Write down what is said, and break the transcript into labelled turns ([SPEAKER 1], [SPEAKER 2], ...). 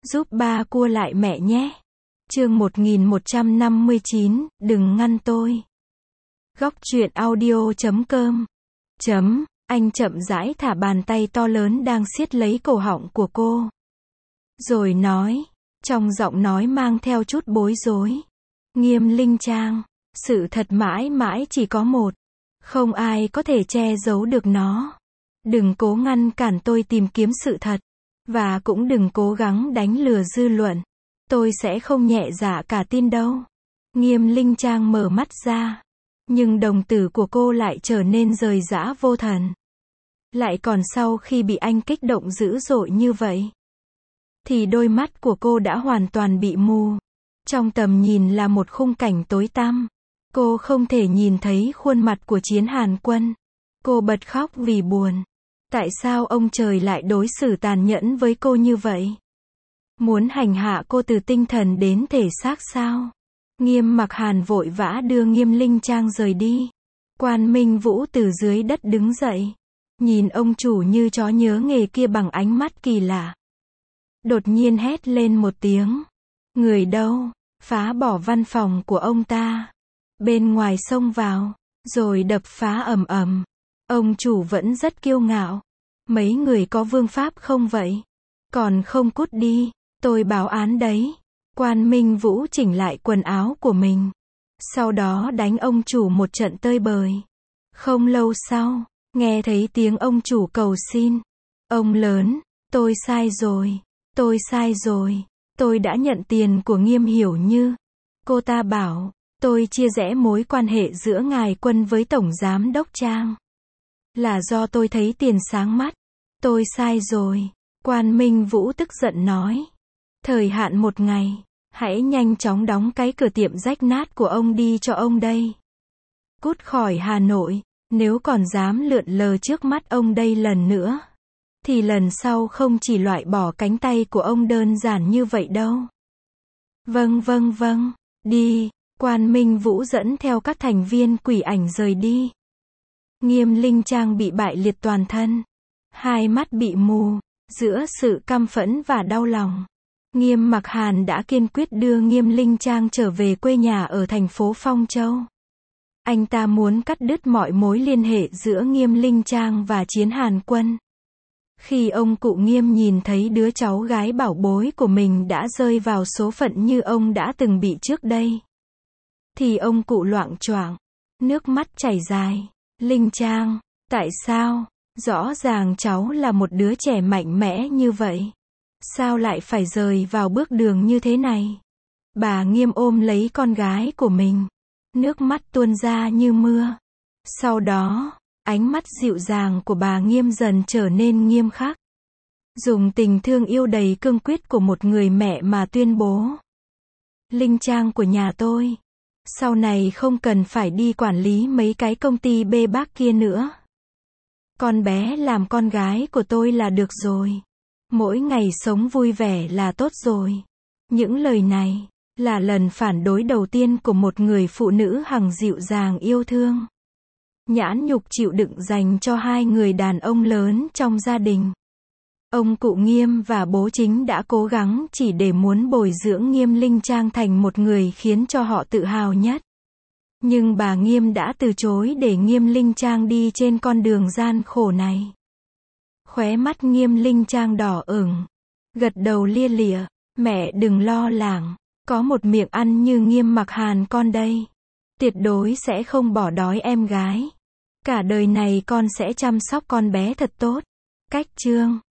[SPEAKER 1] Giúp ba cua lại mẹ nhé. Chương 1159, đừng ngăn tôi. Góc truyện audio.com. Anh chậm rãi thả bàn tay to lớn đang siết lấy cổ họng của cô. Rồi nói, trong giọng nói mang theo chút bối rối. Nghiêm Linh Trang, sự thật mãi mãi chỉ có một. Không ai có thể che giấu được nó. Đừng cố ngăn cản tôi tìm kiếm sự thật. Và cũng đừng cố gắng đánh lừa dư luận. Tôi sẽ không nhẹ dạ cả tin đâu. Nghiêm Linh Trang mở mắt ra. Nhưng đồng tử của cô lại trở nên rời rã vô thần. Lại còn sau khi bị anh kích động dữ dội như vậy. Thì đôi mắt của cô đã hoàn toàn bị mù. Trong tầm nhìn là một khung cảnh tối tăm. Cô không thể nhìn thấy khuôn mặt của Chiến Hàn Quân. Cô bật khóc vì buồn. Tại sao ông trời lại đối xử tàn nhẫn với cô như vậy? Muốn hành hạ cô từ tinh thần đến thể xác sao? Nghiêm Mặc Hàn vội vã đưa Nghiêm Linh Trang rời đi. Quan Minh Vũ từ dưới đất đứng dậy. Nhìn ông chủ như chó nhớ nghề kia bằng ánh mắt kỳ lạ. Đột nhiên hét lên một tiếng. Người đâu? Phá bỏ văn phòng của ông ta. Bên ngoài xông vào. Rồi đập phá ầm ầm. Ông chủ vẫn rất kiêu ngạo. Mấy người có vương pháp không vậy? Còn không cút đi. Tôi báo án đấy. Quan Minh Vũ chỉnh lại quần áo của mình. Sau đó đánh ông chủ một trận tơi bời. Không lâu sau, nghe thấy tiếng ông chủ cầu xin. Ông lớn, tôi sai rồi. Tôi sai rồi. Tôi đã nhận tiền của Nghiêm Hiểu Như. Cô ta bảo, tôi chia rẽ mối quan hệ giữa ngài Quân với Tổng Giám Đốc Trang. Là do tôi thấy tiền sáng mắt. Tôi sai rồi. Quan Minh Vũ tức giận nói. Thời hạn 1 ngày. Hãy nhanh chóng đóng cái cửa tiệm rách nát của ông đi cho ông đây. Cút khỏi Hà Nội. Nếu còn dám lượn lờ trước mắt ông đây lần nữa. Thì lần sau không chỉ loại bỏ cánh tay của ông đơn giản như vậy đâu. Vâng. Đi. Quan Minh Vũ dẫn theo các thành viên Quỷ Ảnh rời đi. Nghiêm Linh Trang bị bại liệt toàn thân. Hai mắt bị mù. Giữa sự căm phẫn và đau lòng. Nghiêm Mặc Hàn đã kiên quyết đưa Nghiêm Linh Trang trở về quê nhà ở thành phố Phong Châu. Anh ta muốn cắt đứt mọi mối liên hệ giữa Nghiêm Linh Trang và Chiến Hàn Quân. Khi ông cụ Nghiêm nhìn thấy đứa cháu gái bảo bối của mình đã rơi vào số phận như ông đã từng bị trước đây. Thì ông cụ loạng choạng. Nước mắt chảy dài. Linh Trang, tại sao? Rõ ràng cháu là một đứa trẻ mạnh mẽ như vậy. Sao lại phải rời vào bước đường như thế này? Bà Nghiêm ôm lấy con gái của mình. Nước mắt tuôn ra như mưa. Sau đó, ánh mắt dịu dàng của bà Nghiêm dần trở nên nghiêm khắc. Dùng tình thương yêu đầy cương quyết của một người mẹ mà tuyên bố. Linh Trang của nhà tôi. Sau này không cần phải đi quản lý mấy cái công ty bê bác kia nữa. Con bé làm con gái của tôi là được rồi. Mỗi ngày sống vui vẻ là tốt rồi. Những lời này là lần phản đối đầu tiên của một người phụ nữ hằng dịu dàng yêu thương. Nhãn nhục chịu đựng dành cho hai người đàn ông lớn trong gia đình. Ông cụ Nghiêm và bố Chính đã cố gắng chỉ để muốn bồi dưỡng Nghiêm Linh Trang thành một người khiến cho họ tự hào nhất. Nhưng bà Nghiêm đã từ chối để Nghiêm Linh Trang đi trên con đường gian khổ này. Khóe mắt Nghiêm Linh Trang đỏ ửng. Gật đầu lia lịa. Mẹ đừng lo lắng. Có một miệng ăn như Nghiêm Mặc Hàn con đây. Tuyệt đối sẽ không bỏ đói em gái. Cả đời này con sẽ chăm sóc con bé thật tốt. Cách chương